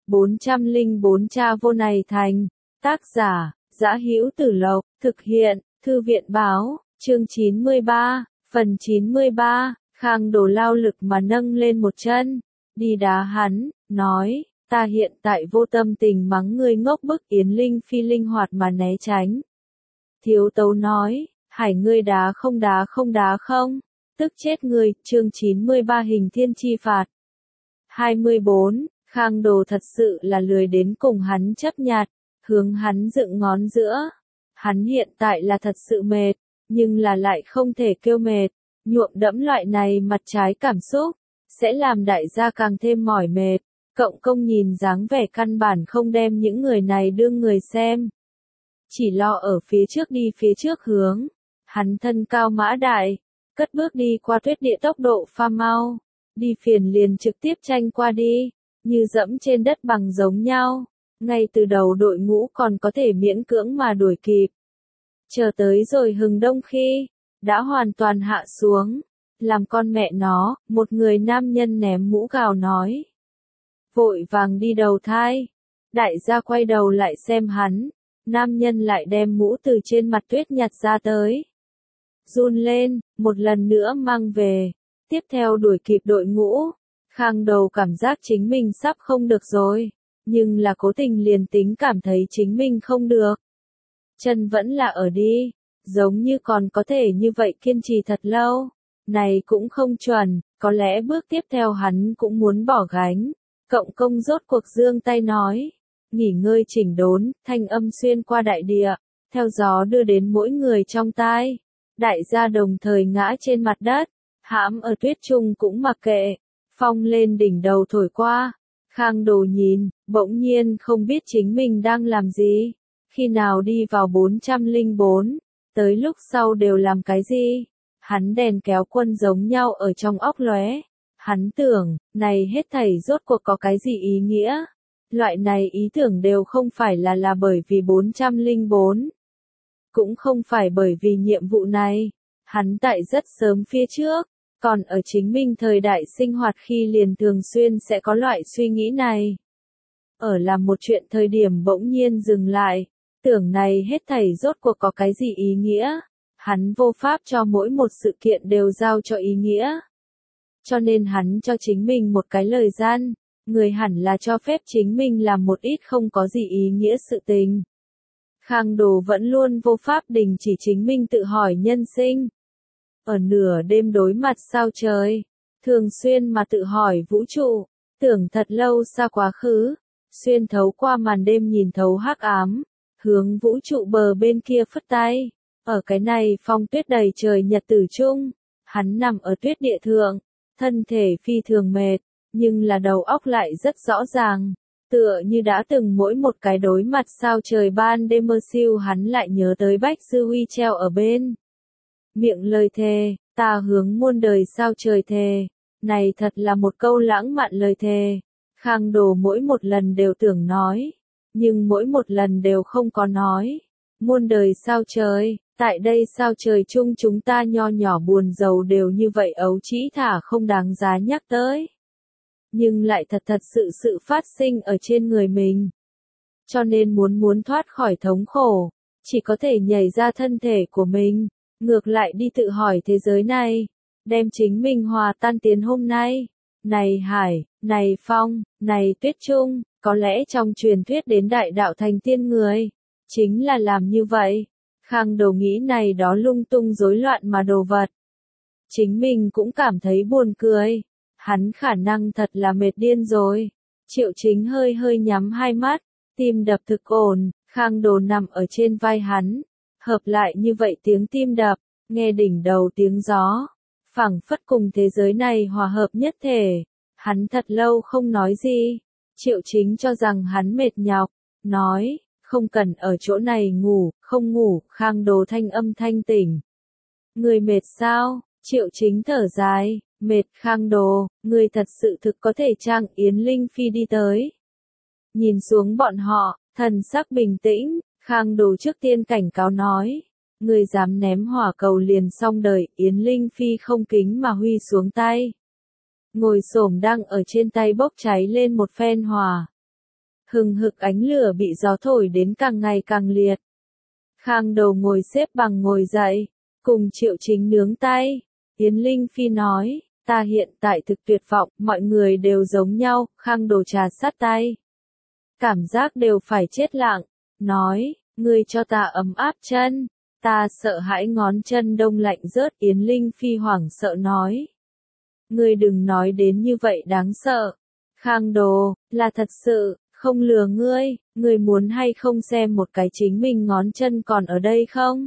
404 Cha vô này thành. Tác giả, Dã Hữu Tử Lộc, thực hiện, Thư viện báo, chương 93, phần 93, Khang Đồ lao lực mà nâng lên một chân, đi đá hắn, nói, ta hiện tại vô tâm tình mắng ngươi ngốc bức. Yến Linh Phi linh hoạt mà né tránh. Thiếu Tấu nói, Hải ngươi đá không, tức chết ngươi. Chương 93 Hình Thiên Chi Phạt. 24, Khang Đồ thật sự là lười đến cùng hắn chấp nhặt, hướng hắn dựng ngón giữa. Hắn hiện tại là thật sự mệt, nhưng là lại không thể kêu mệt, nhuộm đẫm loại này mặt trái cảm xúc, sẽ làm đại gia càng thêm mỏi mệt. Cộng công nhìn dáng vẻ căn bản không đem những người này đương người xem, chỉ lo ở phía trước đi phía trước hướng. Hắn thân cao mã đại, cất bước đi qua tuyết địa tốc độ pha mau, đi phiền liền trực tiếp tranh qua đi, như dẫm trên đất bằng giống nhau. Ngay từ đầu đội ngũ còn có thể miễn cưỡng mà đuổi kịp. Chờ tới rồi hừng đông khi, đã hoàn toàn hạ xuống. Làm con mẹ nó, một người nam nhân ném mũ gào nói. Vội vàng đi đầu thai. Đại gia quay đầu lại xem hắn. Nam nhân lại đem mũ từ trên mặt tuyết nhặt ra tới. Run lên, một lần nữa mang về. Tiếp theo đuổi kịp đội ngũ. Khang Đầu cảm giác chính mình sắp không được rồi. Nhưng là cố tình liền tính cảm thấy chính mình không được. Chân vẫn là ở đi. Giống như còn có thể như vậy kiên trì thật lâu. Này cũng không chuẩn, có lẽ bước tiếp theo hắn cũng muốn bỏ gánh. Cộng công rốt cuộc giương tay nói. Nghỉ ngơi chỉnh đốn, thanh âm xuyên qua đại địa, theo gió đưa đến mỗi người trong tai. Đại gia đồng thời ngã trên mặt đất, hãm ở tuyết trung cũng mặc kệ. Phong lên đỉnh đầu thổi qua. Khang Đồ nhìn, bỗng nhiên không biết chính mình đang làm gì. Khi nào đi vào 404, tới lúc sau đều làm cái gì? Hắn đèn kéo quân giống nhau ở trong óc lóe. Hắn tưởng, này hết thảy rốt cuộc có cái gì ý nghĩa? Loại này ý tưởng đều không phải là bởi vì 404. Cũng không phải bởi vì nhiệm vụ này. Hắn tại rất sớm phía trước, còn ở chính mình thời đại sinh hoạt khi liền thường xuyên sẽ có loại suy nghĩ này. Ở làm một chuyện thời điểm bỗng nhiên dừng lại, tưởng này hết thảy rốt cuộc có cái gì ý nghĩa? Hắn vô pháp cho mỗi một sự kiện đều giao cho ý nghĩa. Cho nên hắn cho chính mình một cái lời gian, người hẳn là cho phép chính mình làm một ít không có gì ý nghĩa sự tình. Khang Đồ vẫn luôn vô pháp đình chỉ chính mình tự hỏi nhân sinh. Ở nửa đêm đối mặt sao trời, thường xuyên mà tự hỏi vũ trụ, tưởng thật lâu xa quá khứ, xuyên thấu qua màn đêm nhìn thấu hắc ám, hướng vũ trụ bờ bên kia phất tay. Ở cái này phong tuyết đầy trời nhật tử chung, hắn nằm ở tuyết địa thượng, thân thể phi thường mệt, nhưng là đầu óc lại rất rõ ràng, tựa như đã từng mỗi một cái đối mặt sao trời ban đêm mơ siêu hắn lại nhớ tới Bách Sư Huy treo ở bên. Miệng lời thề, ta hướng muôn đời sao trời thề, này thật là một câu lãng mạn lời thề. Khang Đồ mỗi một lần đều tưởng nói, nhưng mỗi một lần đều không có nói. Muôn đời sao trời, tại đây sao trời chung chúng ta nho nhỏ buồn giàu đều như vậy ấu trĩ thả không đáng giá nhắc tới. Nhưng lại thật sự phát sinh ở trên người mình. Cho nên muốn thoát khỏi thống khổ, chỉ có thể nhảy ra thân thể của mình, ngược lại đi tự hỏi thế giới này, đem chính mình hòa tan tiến hôm nay. Này hải, này phong, này tuyết trung, có lẽ trong truyền thuyết đến đại đạo thành tiên người, chính là làm như vậy. Khang Đầu nghĩ này đó lung tung rối loạn mà đồ vật. Chính mình cũng cảm thấy buồn cười. Hắn khả năng thật là mệt điên rồi. Triệu Chính hơi nhắm hai mắt, tim đập thực ổn, Khang Đồ nằm ở trên vai hắn. Hợp lại như vậy tiếng tim đập, nghe đỉnh đầu tiếng gió. Phảng phất cùng thế giới này hòa hợp nhất thể. Hắn thật lâu không nói gì. Triệu Chính cho rằng hắn mệt nhọc, nói, không cần ở chỗ này ngủ, không ngủ. Khang Đồ thanh âm thanh tỉnh. Người mệt sao? Triệu Chính thở dài, mệt. Khang Đồ, người thật sự thực có thể trang. Yến Linh Phi đi tới. Nhìn xuống bọn họ, thần sắc bình tĩnh, Khang Đồ trước tiên cảnh cáo nói. Người dám ném hỏa cầu liền xong đời. Yến Linh Phi không kính mà huy xuống tay. Ngồi xổm đang ở trên tay bốc cháy lên một phen hỏa. Hừng hực ánh lửa bị gió thổi đến càng ngày càng liệt. Khang Đầu ngồi xếp bằng ngồi dậy, cùng Triệu Chính nướng tay. Yến Linh Phi nói, ta hiện tại thực tuyệt vọng, mọi người đều giống nhau, Khang Đầu trà sát tay. Cảm giác đều phải chết lặng, nói, ngươi cho ta ấm áp chân, ta sợ hãi ngón chân đông lạnh rớt. Yến Linh Phi hoảng sợ nói. Ngươi đừng nói đến như vậy đáng sợ. Khang Đồ, là thật sự, không lừa ngươi, ngươi muốn hay không xem một cái chính mình ngón chân còn ở đây không?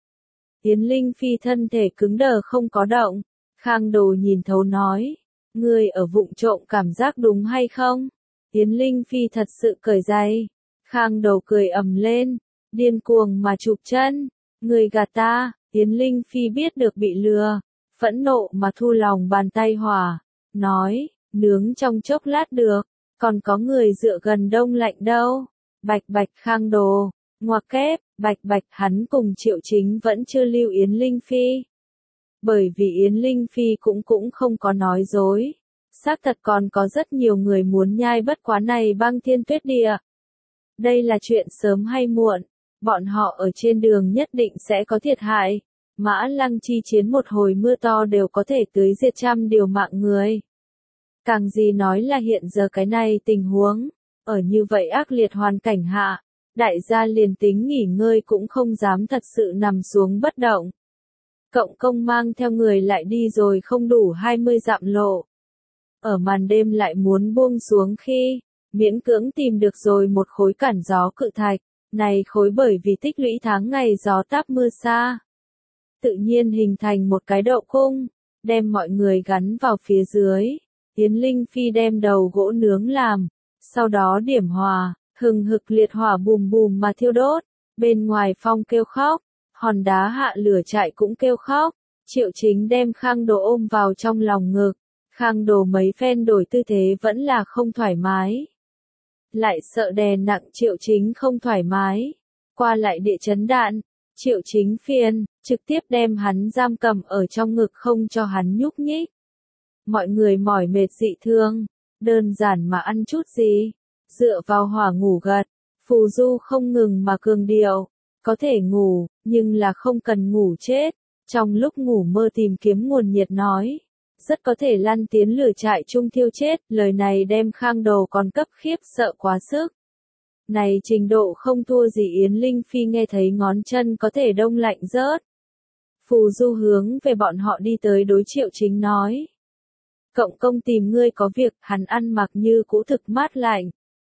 Yến Linh Phi thân thể cứng đờ không có động. Khang Đồ nhìn thấu nói, ngươi ở vụng trộm cảm giác đúng hay không? Yến Linh Phi thật sự cởi giày. Khang Đầu cười ầm lên, điên cuồng mà chụp chân. Ngươi gạt ta. Yến Linh Phi biết được bị lừa, phẫn nộ mà thu lòng bàn tay hỏa, nói, nướng trong chốc lát được, còn có người dựa gần đông lạnh đâu. Bạch bạch. Khang Đồ, ngoặc kép, bạch bạch. Hắn cùng Triệu Chính vẫn chưa lưu Yến Linh Phi. Bởi vì Yến Linh Phi cũng không có nói dối. Xác thật còn có rất nhiều người muốn nhai bất quá này băng thiên tuyết địa. Đây là chuyện sớm hay muộn, bọn họ ở trên đường nhất định sẽ có thiệt hại. Mã Lăng chi chiến một hồi mưa to đều có thể tưới diệt trăm điều mạng người. Càng gì nói là hiện giờ cái này tình huống, ở như vậy ác liệt hoàn cảnh hạ, đại gia liền tính nghỉ ngơi cũng không dám thật sự nằm xuống bất động. Cộng công mang theo người lại đi rồi không đủ 20 dặm lộ. Ở màn đêm lại muốn buông xuống khi, miễn cưỡng tìm được rồi một khối cản gió cự thạch, này khối bởi vì tích lũy tháng ngày gió táp mưa xa. Tự nhiên hình thành một cái đậu cung, đem mọi người gắn vào phía dưới. Yến Linh Phi đem đầu gỗ nướng làm, sau đó điểm hòa, hừng hực liệt hỏa bùm bùm mà thiêu đốt. Bên ngoài phong kêu khóc, hòn đá hạ lửa trại cũng kêu khóc. Triệu Chính đem Khang Đồ ôm vào trong lòng ngực. Khang Đồ mấy phen đổi tư thế vẫn là không thoải mái. Lại sợ đè nặng Triệu Chính không thoải mái. Qua lại địa chấn đạn, Triệu Chính phiền, trực tiếp đem hắn giam cầm ở trong ngực không cho hắn nhúc nhích. Mọi người mỏi mệt dị thương, đơn giản mà ăn chút gì, dựa vào hỏa ngủ gật. Phù Du không ngừng mà cường điệu, có thể ngủ, nhưng là không cần ngủ chết. Trong lúc ngủ mơ tìm kiếm nguồn nhiệt nói, rất có thể lăn tiến lửa trại chung thiêu chết. Lời này đem Khang Đồ còn cấp khiếp sợ quá sức. Này trình độ không thua gì Yến Linh Phi nghe thấy ngón chân có thể đông lạnh rớt. Phù Du hướng về bọn họ đi tới đối Triệu Chính nói. Cộng công tìm ngươi có việc. Hắn ăn mặc như cũ thực mát lạnh.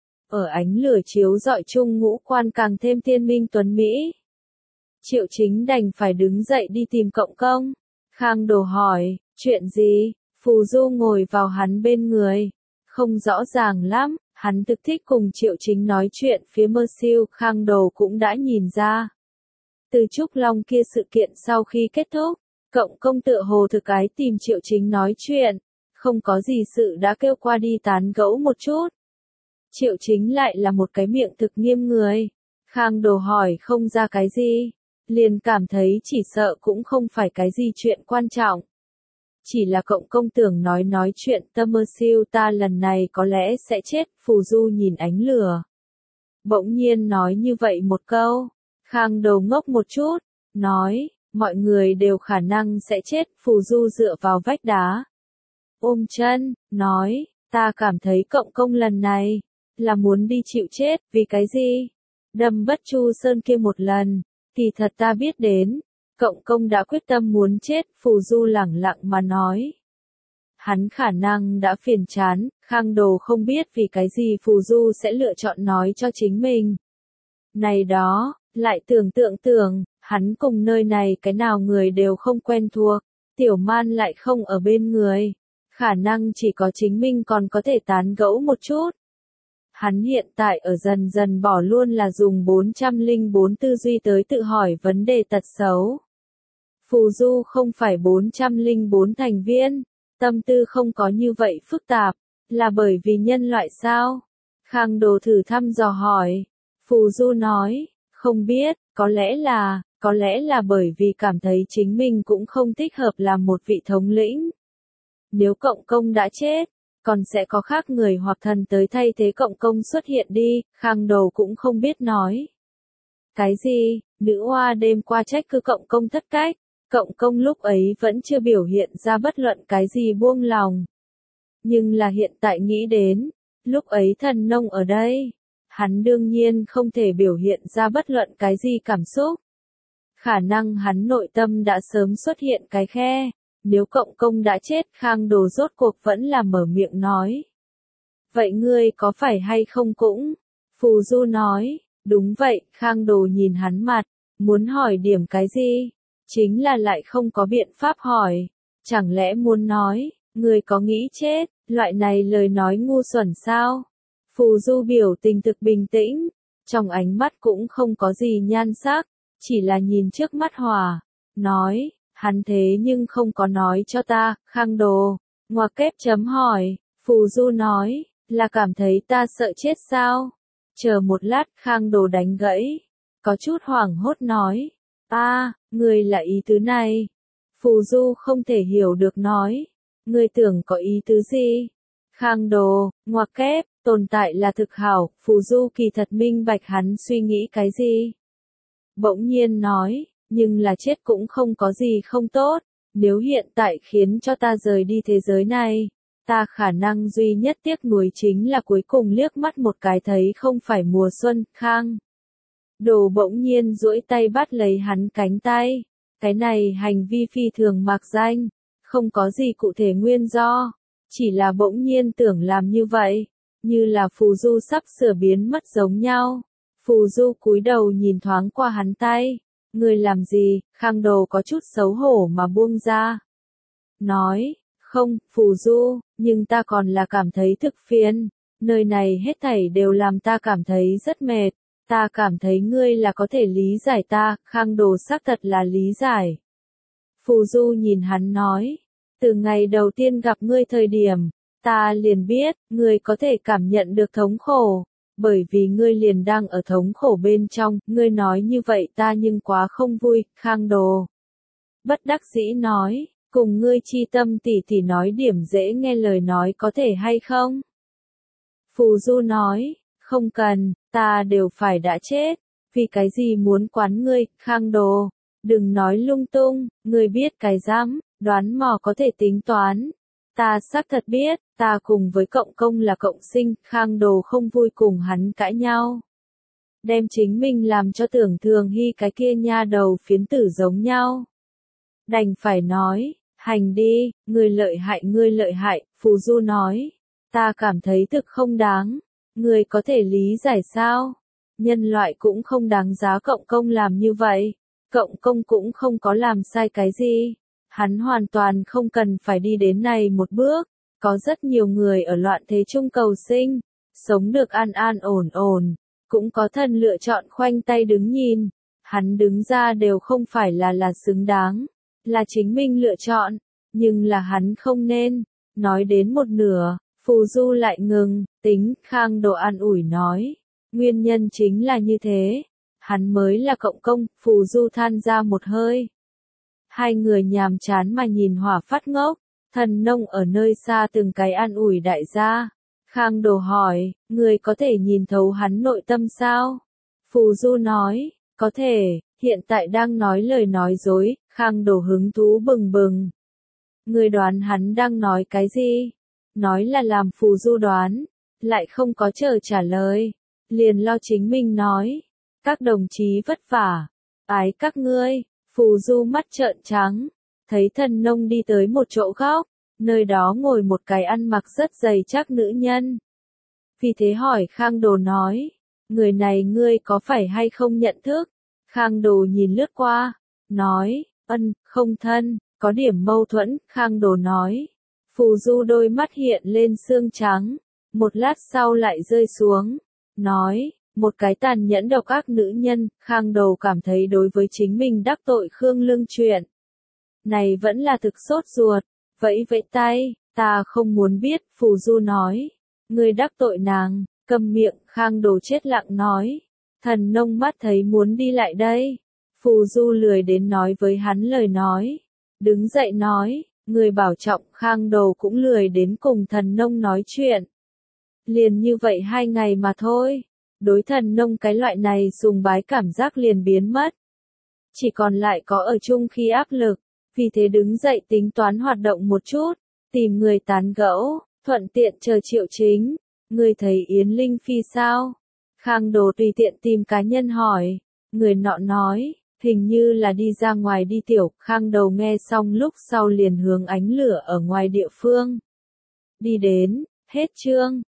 Ở ánh lửa chiếu rọi chung ngũ quan càng thêm thiên minh tuấn Mỹ. Triệu Chính đành phải đứng dậy đi tìm cộng công. Khang Đồ hỏi, chuyện gì? Phù Du ngồi vào hắn bên người. Không rõ ràng lắm, hắn thực thích cùng Triệu Chính nói chuyện phía mơ siêu. Khang Đồ cũng đã nhìn ra. Từ Trúc Long kia sự kiện sau khi kết thúc, cộng công tựa hồ thực ái tìm Triệu Chính nói chuyện. Không có gì sự đã kêu qua đi tán gẫu một chút. Triệu Chính lại là một cái miệng thực nghiêm người. Khang Đồ hỏi không ra cái gì. Liền cảm thấy chỉ sợ cũng không phải cái gì chuyện quan trọng. Chỉ là cộng công tưởng nói chuyện tâm mơ siêu ta lần này có lẽ sẽ chết. Phù Du nhìn ánh lửa. Bỗng nhiên nói như vậy một câu. Khang Đồ ngốc một chút. Nói, mọi người đều khả năng sẽ chết. Phù Du dựa vào vách đá. Ôm chân, nói, ta cảm thấy cộng công lần này, là muốn đi chịu chết. Vì cái gì? Đâm Bất Chu Sơn kia một lần. Kỳ thật ta biết đến, cộng công đã quyết tâm muốn chết. Phù Du lẳng lặng mà nói. Hắn khả năng đã phiền chán. Khang Đồ không biết vì cái gì Phù Du sẽ lựa chọn nói cho chính mình. Này đó, lại tưởng, hắn cùng nơi này cái nào người đều không quen thuộc. Tiểu Man lại không ở bên người. Khả năng chỉ có chính mình còn có thể tán gẫu một chút. Hắn hiện tại ở dần dần bỏ luôn là dùng 404 tư duy tới tự hỏi vấn đề tật xấu. Phù Du không phải 404 thành viên, tâm tư không có như vậy phức tạp, là bởi vì nhân loại sao? Khang Đồ thử thăm dò hỏi. Phù Du nói, không biết, có lẽ là bởi vì cảm thấy chính mình cũng không thích hợp làm một vị thống lĩnh. Nếu cộng công đã chết, còn sẽ có khác người hoặc thần tới thay thế cộng công xuất hiện đi, Khang Đồ cũng không biết nói. Cái gì, nữ oa đêm qua trách cứ cộng công thất cách, cộng công lúc ấy vẫn chưa biểu hiện ra bất luận cái gì buông lòng. Nhưng là hiện tại nghĩ đến, lúc ấy thần nông ở đây, hắn đương nhiên không thể biểu hiện ra bất luận cái gì cảm xúc. Khả năng hắn nội tâm đã sớm xuất hiện cái khe, nếu cộng công đã chết Khang Đồ rốt cuộc vẫn là mở miệng nói. Vậy ngươi có phải hay không cũng? Phù Du nói, đúng vậy, Khang Đồ nhìn hắn mặt, muốn hỏi điểm cái gì? Chính là lại không có biện pháp hỏi. Chẳng lẽ muốn nói, ngươi có nghĩ chết, loại này lời nói ngu xuẩn sao? Phù Du biểu tình thực bình tĩnh, trong ánh mắt cũng không có gì nhan sắc, chỉ là nhìn trước mắt Hòa, nói, hắn thế nhưng không có nói cho ta, Khang Đồ, ngoặc kép chấm hỏi, Phù Du nói, là cảm thấy ta sợ chết sao? Chờ một lát Khang Đồ đánh gãy, có chút hoảng hốt nói, ngươi là ý tứ này. Phù Du không thể hiểu được nói, ngươi tưởng có ý tứ gì? Khang Đồ, ngoặc kép, tồn tại là thực hảo, Phù Du kỳ thật minh bạch hắn suy nghĩ cái gì. Bỗng nhiên nói, nhưng là chết cũng không có gì không tốt, nếu hiện tại khiến cho ta rời đi thế giới này, ta khả năng duy nhất tiếc nuối chính là cuối cùng liếc mắt một cái thấy không phải mùa xuân, Khang Đồ bỗng nhiên duỗi tay bắt lấy hắn cánh tay, cái này hành vi phi thường mạc danh, không có gì cụ thể nguyên do, chỉ là bỗng nhiên tưởng làm như vậy, như là Phù Du sắp sửa biến mất giống nhau. Phù Du cúi đầu nhìn thoáng qua hắn tay, ngươi làm gì? Khang Đồ có chút xấu hổ mà buông ra. Nói, không, Phù Du, nhưng ta còn là cảm thấy thực phiền, nơi này hết thảy đều làm ta cảm thấy rất mệt, ta cảm thấy ngươi là có thể lý giải ta, Khang Đồ xác thật là lý giải. Phù Du nhìn hắn nói, từ ngày đầu tiên gặp ngươi thời điểm, ta liền biết, ngươi có thể cảm nhận được thống khổ. Bởi vì ngươi liền đang ở thống khổ bên trong, ngươi nói như vậy ta nhưng quá không vui, Khang Đồ. Bất đắc dĩ nói, cùng ngươi chi tâm tỉ tỉ nói điểm dễ nghe lời nói có thể hay không? Phù Du nói, không cần, ta đều phải đã chết, vì cái gì muốn quán ngươi, Khang Đồ, đừng nói lung tung, ngươi biết cái rắm, đoán mò có thể tính toán. Ta xác thật biết, ta cùng với cộng công là cộng sinh, Khang Đồ không vui cùng hắn cãi nhau. Đem chính mình làm cho tưởng Thường Hy cái kia nha đầu phiến tử giống nhau. Đành phải nói, hành đi, ngươi lợi hại, Phù Du nói. Ta cảm thấy thực không đáng, ngươi có thể lý giải sao? Nhân loại cũng không đáng giá cộng công làm như vậy, cộng công cũng không có làm sai cái gì. Hắn hoàn toàn không cần phải đi đến này một bước, có rất nhiều người ở loạn thế chung cầu sinh, sống được an an ổn ổn, cũng có thần lựa chọn khoanh tay đứng nhìn, hắn đứng ra đều không phải là xứng đáng, là chính mình lựa chọn, nhưng là hắn không nên, nói đến một nửa, Phù Du lại ngừng, tính, Khang Đồ an ủi nói, nguyên nhân chính là như thế, hắn mới là cộng công, Phù Du than ra một hơi. Hai người nhàm chán mà nhìn Hỏa phát ngốc, thần nông ở nơi xa từng cái an ủi đại gia. Khang Đồ hỏi, người có thể nhìn thấu hắn nội tâm sao? Phù Du nói, có thể, hiện tại đang nói lời nói dối, Khang Đồ hứng thú bừng bừng. Người đoán hắn đang nói cái gì? Nói là làm Phù Du đoán, lại không có chờ trả lời, liền lo chính mình nói. Các đồng chí vất vả, ái các ngươi. Phù Du mắt trợn trắng, thấy thần nông đi tới một chỗ góc, nơi đó ngồi một cái ăn mặc rất dày chắc nữ nhân. Vì thế hỏi Khang Đồ nói, người này ngươi có phải hay không nhận thức? Khang Đồ nhìn lướt qua, nói, không thân, có điểm mâu thuẫn, Khang Đồ nói. Phù Du đôi mắt hiện lên xương trắng, một lát sau lại rơi xuống, nói, một cái tàn nhẫn độc ác nữ nhân, Khang Đồ cảm thấy đối với chính mình đắc tội Khương Lương chuyện. Này vẫn là thực sốt ruột, vẫy tay, ta không muốn biết, Phù Du nói. Ngươi đắc tội nàng, câm miệng, Khang Đồ chết lặng nói. Thần nông mắt thấy muốn đi lại đây. Phù Du lười đến nói với hắn lời nói. Đứng dậy nói, Người bảo trọng Khang Đồ cũng lười đến cùng thần nông nói chuyện. Liền như vậy 2 ngày mà thôi. Đối thần nông cái loại này sùng bái cảm giác liền biến mất. Chỉ còn lại có ở chung khi áp lực. Vì thế đứng dậy tính toán hoạt động một chút. Tìm người tán gẫu, thuận tiện chờ Triệu Chính. Người thấy Yến Linh Phi sao? Khang Đồ tùy tiện tìm cá nhân hỏi. Người nọ nói, hình như là đi ra ngoài đi tiểu. Khang Đầu nghe xong lúc sau liền hướng ánh lửa ở ngoài địa phương. Đi đến, hết chương.